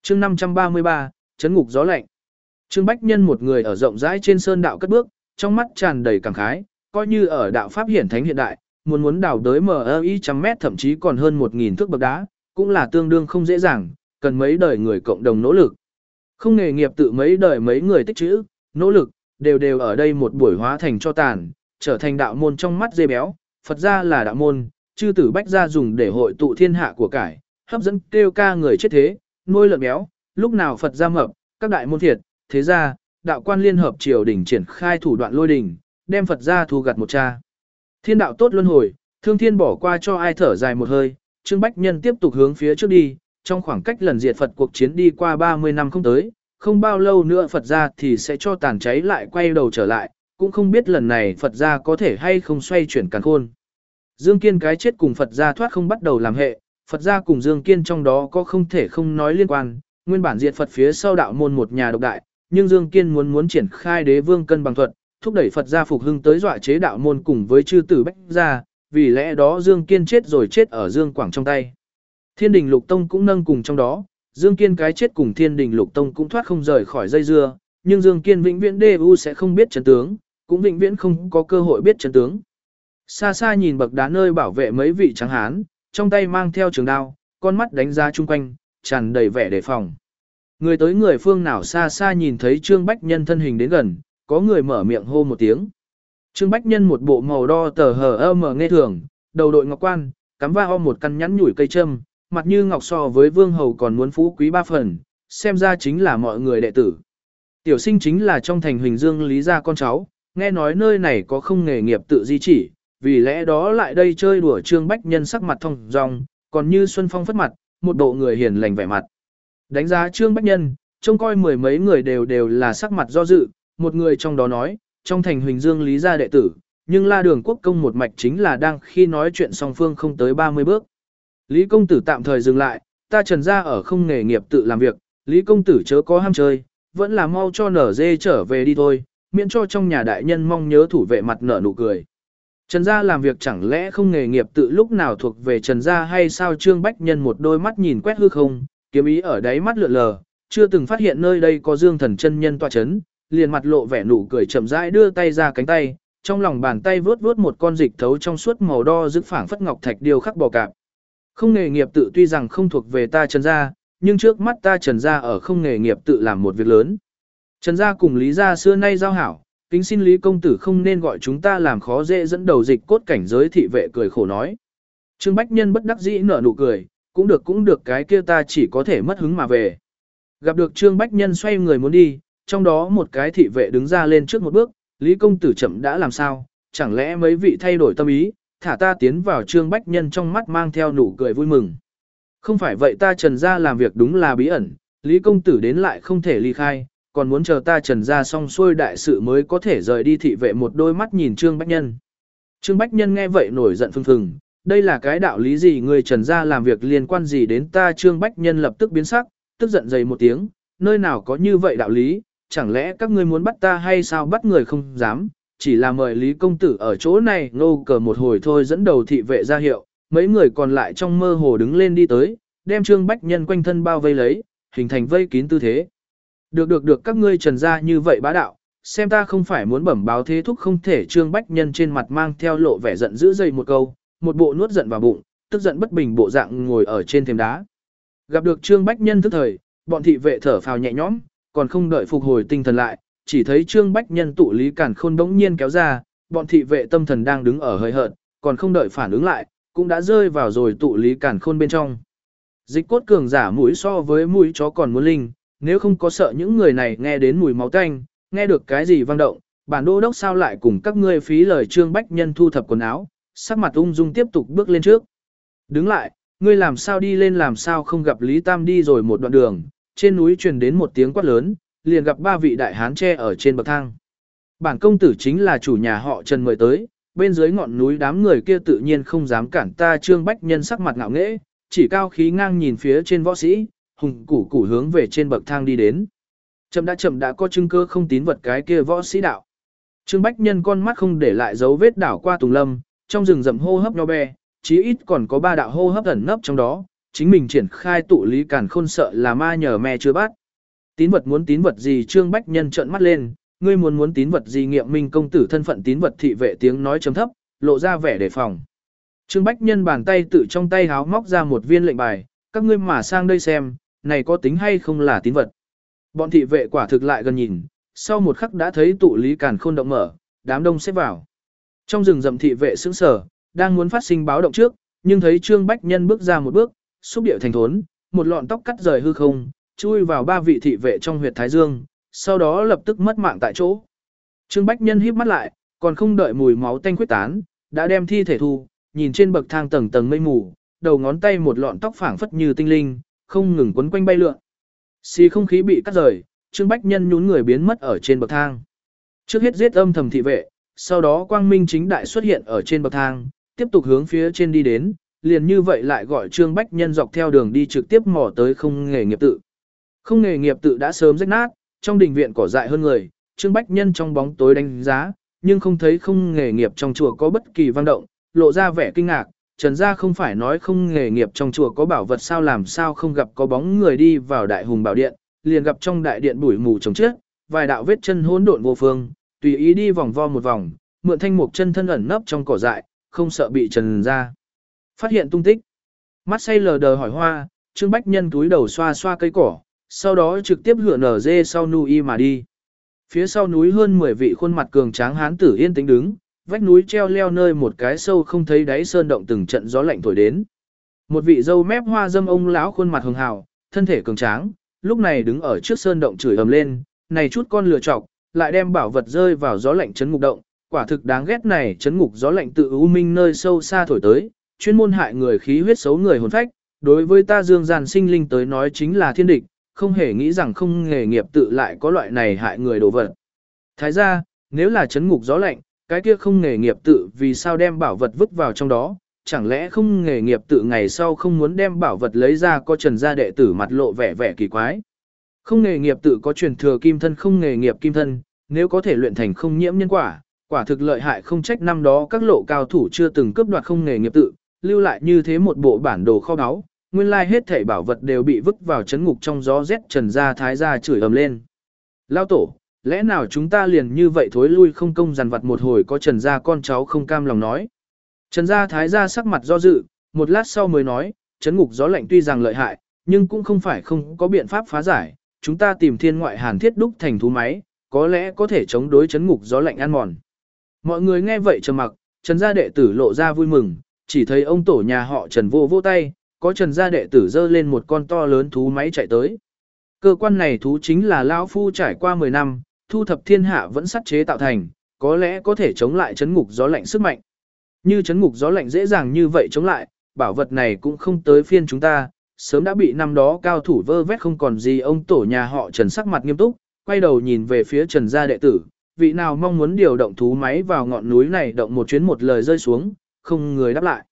chương 533, chấn ngục gió lạnh. Trương Bách Nhân một người ở rộng rãi trên sơn đạo cất bước, trong mắt tràn đầy cảm khái, coi như ở đạo pháp hiển thánh hiện đại, muốn đào đới MI trăm mét thậm chí còn hơn 1000 thước bậc đá, cũng là tương đương không dễ dàng, cần mấy đời người cộng đồng nỗ lực. Không nghề nghiệp tự mấy đời mấy người tích trữ, nỗ lực, đều ở đây một buổi hóa thành cho tàn, trở thành đạo môn trong mắt dê béo, Phật gia là đạo môn, chư tử bách gia dùng để hội tụ thiên hạ của cải, hấp dẫn kêu ca người chết thế, nuôi lợn béo, lúc nào Phật gia mập, các đại môn thiệt, thế ra, đạo quan liên hợp triều đình triển khai thủ đoạn lôi đình, đem Phật gia thu gặt một cha. Thiên đạo tốt luân hồi, thương thiên bỏ qua cho ai thở dài một hơi, Trương Bách Nhân tiếp tục hướng phía trước đi, trong khoảng cách lần diệt Phật cuộc chiến đi qua 30 năm không tới, không bao lâu nữa Phật gia thì sẽ cho tàn cháy lại quay đầu trở lại, cũng không biết lần này Phật gia có thể hay không xoay chuyển càn khôn. Dương Kiên cái chết cùng Phật gia thoát không bắt đầu làm hệ, Phật gia cùng Dương Kiên trong đó có không thể không nói liên quan, nguyên bản diệt Phật phía sau đạo môn một nhà độc đại, nhưng Dương Kiên muốn triển khai đế vương cân bằng thuật, thúc đẩy Phật gia phục hưng tới dọa chế đạo môn cùng với chư tử bách gia, vì lẽ đó Dương Kiên chết rồi chết ở Dương Quảng trong tay. Thiên Đình Lục Tông cũng nâng cùng trong đó, Dương Kiên cái chết cùng Thiên Đình Lục Tông cũng thoát không rời khỏi dây dưa, nhưng Dương Kiên vĩnh viễn DU sẽ không biết chân tướng, cũng vĩnh viễn không có cơ hội biết chân tướng. Xa xa nhìn bậc đá nơi bảo vệ mấy vị trắng hán, trong tay mang theo trường đao, con mắt đánh giá chung quanh, tràn đầy vẻ đề phòng. Người tới người phương nào xa xa nhìn thấy Trương Bách Nhân thân hình đến gần, có người mở miệng hô một tiếng. Trương Bách Nhân một bộ màu đo tờ hờ mở nghe thường, đầu đội ngọc quan, cắm va một căn nhắn nhủi cây châm, mặt như ngọc so với vương hầu còn muốn phú quý ba phần, xem ra chính là mọi người đệ tử. Tiểu sinh chính là trong thành Huỳnh Dương Lý gia con cháu, nghe nói nơi này có không nghề nghiệp tự di chỉ, vì lẽ đó lại đây chơi đùa. Trương Bách Nhân sắc mặt thông dong, còn như xuân phong phất mặt, một bộ người hiền lành vẻ mặt. Đánh giá Trương Bách Nhân, trông coi mười mấy người đều là sắc mặt do dự, một người trong đó nói, trong thành Huỳnh Dương Lý gia đệ tử, nhưng La Đường Quốc công một mạch chính là đang khi nói chuyện song phương không tới 30 bước. Lý công tử tạm thời dừng lại, ta Trần gia ở không nghề nghiệp tự làm việc, Lý công tử chớ có ham chơi, vẫn là mau cho nở dê trở về đi thôi, miễn cho trong nhà đại nhân mong nhớ thủ vệ mặt nở nụ cười. Trần gia làm việc chẳng lẽ không nghề nghiệp tự lúc nào thuộc về Trần gia hay sao? Trương Bách Nhân một đôi mắt nhìn quét hư không, kiếm ý ở đáy mắt lượn lờ, chưa từng phát hiện nơi đây có Dương Thần chân nhân tọa chấn, liền mặt lộ vẻ nụ cười chậm rãi đưa tay ra cánh tay, trong lòng bàn tay vướt một con dịch thấu trong suốt màu đo rực phảng phất ngọc thạch điêu khắc bò cạp. Không nghề nghiệp tự tuy rằng không thuộc về ta Trần gia, nhưng trước mắt ta Trần gia ở không nghề nghiệp tự làm một việc lớn. Trần gia cùng Lý gia xưa nay giao hảo, kính xin Lý công tử không nên gọi chúng ta làm khó dễ dẫn đầu dịch cốt cảnh giới. Thị vệ cười khổ nói. Trương Bách Nhân bất đắc dĩ nở nụ cười, cũng được, cái kia ta chỉ có thể mất hứng mà về. Gặp được Trương Bách Nhân xoay người muốn đi, trong đó một cái thị vệ đứng ra lên trước một bước, Lý công tử chậm đã làm sao, chẳng lẽ mấy vị thay đổi tâm ý, thả ta tiến vào. Trương Bách Nhân trong mắt mang theo nụ cười vui mừng. Không phải vậy, ta Trần gia làm việc đúng là bí ẩn, Lý công tử đến lại không thể ly khai, còn muốn chờ ta Trần gia xong xuôi đại sự mới có thể rời đi. Thị vệ một đôi mắt nhìn Trương Bách Nhân. Trương Bách Nhân nghe vậy nổi giận phừng phừng, đây là cái đạo lý gì, người Trần gia làm việc liên quan gì đến ta? Trương Bách Nhân lập tức biến sắc, tức giận dày một tiếng, nơi nào có như vậy đạo lý, chẳng lẽ các ngươi muốn bắt ta hay sao? Bắt người không dám, chỉ là mời Lý công tử ở chỗ này ngô cờ một hồi thôi. Dẫn đầu thị vệ ra hiệu, mấy người còn lại trong mơ hồ đứng lên đi tới, đem Trương Bách Nhân quanh thân bao vây lấy, hình thành vây kín tư thế. Được, các ngươi Trần gia như vậy bá đạo, xem ta không phải muốn bẩm báo thế thúc không thể. Trương Bách Nhân trên mặt mang theo lộ vẻ giận dữ dây một câu, một bộ nuốt giận vào bụng, tức giận bất bình bộ dạng ngồi ở trên thềm đá. Gặp được Trương Bách Nhân tức thời, bọn thị vệ thở phào nhẹ nhõm, còn không đợi phục hồi tinh thần lại, chỉ thấy Trương Bách Nhân tụ Lý Càn Khôn bỗng nhiên kéo ra, bọn thị vệ tâm thần đang đứng ở hơi hợt, còn không đợi phản ứng lại, cũng đã rơi vào rồi tụ Lý Càn Khôn bên trong. Dịch cốt cường giả mũi so với mũi chó còn muốn linh, nếu không có sợ những người này nghe đến mùi máu tanh, nghe được cái gì vang động, bản đô đốc sao lại cùng các ngươi phí lời. Trương Bách Nhân thu thập quần áo, sắc mặt ung dung tiếp tục bước lên trước. Đứng lại, ngươi làm sao đi lên, làm sao không gặp Lý Tam? Đi rồi một đoạn đường, trên núi truyền đến một tiếng quát lớn, liền gặp ba vị đại hán tre ở trên bậc thang. Bản công tử chính là chủ nhà họ Trần mời tới, bên dưới ngọn núi đám người kia tự nhiên không dám cản ta. Trương Bách Nhân sắc mặt ngạo nghễ, chỉ cao khí ngang nhìn phía trên võ sĩ, hùng củ hướng về trên bậc thang đi đến. Chậm đã có chứng cơ không tín vật cái kia võ sĩ đạo. Trương Bách Nhân con mắt không để lại dấu vết đảo qua tùng lâm, trong rừng rậm hô hấp nho be, chí ít còn có 3 đạo hô hấp ẩn nấp trong đó, chính mình triển khai tụ lý càn khôn sợ là ma nhờ me chưa bắt. Tín vật muốn tín vật gì? Trương Bách Nhân trợn mắt lên, ngươi muốn tín vật gì? Nghiệm Minh công tử thân phận tín vật thị vệ tiếng nói trầm thấp, lộ ra vẻ đề phòng. Trương Bách Nhân bàn tay tự trong tay háo móc ra một viên lệnh bài, các ngươi mà sang đây xem, này có tính hay không là tín vật. Bọn thị vệ quả thực lại gần nhìn, sau một khắc đã thấy tụ lý càn khôn động mở, đám đông xếp vào. Trong rừng rậm thị vệ sững sờ, đang muốn phát sinh báo động trước, nhưng thấy Trương Bách Nhân bước ra một bước, xúc điệu thành thốn, một lọn tóc cắt rời hư không, chui vào 3 vị thị vệ trong huyệt thái dương, sau đó lập tức mất mạng tại chỗ. Trương Bách Nhân híp mắt lại, còn không đợi mùi máu tanh quyết tán, đã đem thi thể thu, nhìn trên bậc thang tầng tầng mây mù, đầu ngón tay một lọn tóc phảng phất như tinh linh, không ngừng quấn quanh bay lượn. Xì không khí bị cắt rời, Trương Bách Nhân nhún người biến mất ở trên bậc thang. Trước hết giết âm thầm thị vệ, sau đó quang minh chính đại xuất hiện ở trên bậc thang, tiếp tục hướng phía trên đi đến, liền như vậy lại gọi Trương Bách Nhân dọc theo đường đi trực tiếp mò tới không nghề nghiệp tự. Không nghề nghiệp tự đã sớm rách nát, trong đình viện cỏ dại hơn người, Trương Bách Nhân trong bóng tối đánh giá, nhưng không thấy không nghề nghiệp trong chùa có bất kỳ vang động, lộ ra vẻ kinh ngạc. Trần gia không phải nói không nghề nghiệp trong chùa có bảo vật sao, làm sao không gặp có bóng người đi vào đại hùng bảo điện, liền gặp trong đại điện bụi mù chồng trước, vài đạo vết chân hỗn độn vô phương, tùy ý đi vòng vo một vòng, mượn thanh mục chân thân ẩn nấp trong cỏ dại, không sợ bị Trần gia phát hiện tung tích. Mắt say lờ đờ hỏi hoa, Trương Bách Nhân túi đầu xoa xoa cây cỏ, sau đó trực tiếp hựa nở dê sau núi mà đi. Phía sau núi hơn 10 vị khuôn mặt cường tráng hán tử yên tĩnh đứng, vách núi treo leo nơi một cái sâu không thấy đáy sơn động từng trận gió lạnh thổi đến. Một vị râu mép hoa dâm ông lão khuôn mặt hường hào, thân thể cường tráng, lúc này đứng ở trước sơn động chửi ầm lên, này chút con lừa chọc, lại đem bảo vật rơi vào gió lạnh chấn ngục động, quả thực đáng ghét. Này chấn ngục gió lạnh tự u minh nơi sâu xa thổi tới, chuyên môn hại người khí huyết xấu người hồn phách, đối với ta dương gian sinh linh tới nói chính là thiên địch, không hề nghĩ rằng không nghề nghiệp tự lại có loại này hại người đồ vật. Thái gia, nếu là chấn ngục gió lạnh, cái kia không nghề nghiệp tự vì sao đem bảo vật vứt vào trong đó, chẳng lẽ không nghề nghiệp tự ngày sau không muốn đem bảo vật lấy ra? Có Trần gia đệ tử mặt lộ vẻ vẻ kỳ quái. Không nghề nghiệp tự có truyền thừa kim thân, không nghề nghiệp kim thân, nếu có thể luyện thành không nhiễm nhân quả, quả thực lợi hại, không trách năm đó các lộ cao thủ chưa từng cướp đoạt không nghề nghiệp tự, lưu lại như thế một bộ bản đồ kho báu, nguyên lai hết thảy bảo vật đều bị vứt vào chấn ngục trong gió rét. Trần gia thái gia chửi ầm lên. Lao tổ, lẽ nào chúng ta liền như vậy thối lui không công dằn vặt một hồi? Có Trần gia con cháu không cam lòng nói. Trần gia thái gia sắc mặt do dự, một lát sau mới nói, chấn ngục gió lạnh tuy rằng lợi hại, nhưng cũng không phải không có biện pháp phá giải. Chúng ta tìm thiên ngoại hàn thiết đúc thành thú máy, có lẽ có thể chống đối chấn ngục gió lạnh ăn mòn. Mọi người nghe vậy trầm mặc. Trần gia đệ tử lộ ra vui mừng, chỉ thấy ông tổ nhà họ Trần vô vô tay, có Trần gia đệ tử dơ lên một con to lớn thú máy chạy tới. Cơ quan này thú chính là lão phu trải qua 10 năm, thu thập thiên hạ vẫn sắt chế tạo thành, có lẽ có thể chống lại chấn ngục gió lạnh sức mạnh. Như chấn ngục gió lạnh dễ dàng như vậy chống lại, bảo vật này cũng không tới phiên chúng ta, sớm đã bị năm đó cao thủ vơ vét không còn gì. Ông tổ nhà họ Trần sắc mặt nghiêm túc, quay đầu nhìn về phía Trần gia đệ tử, vị nào mong muốn điều động thú máy vào ngọn núi này động một chuyến, một lời rơi xuống, không người đáp lại.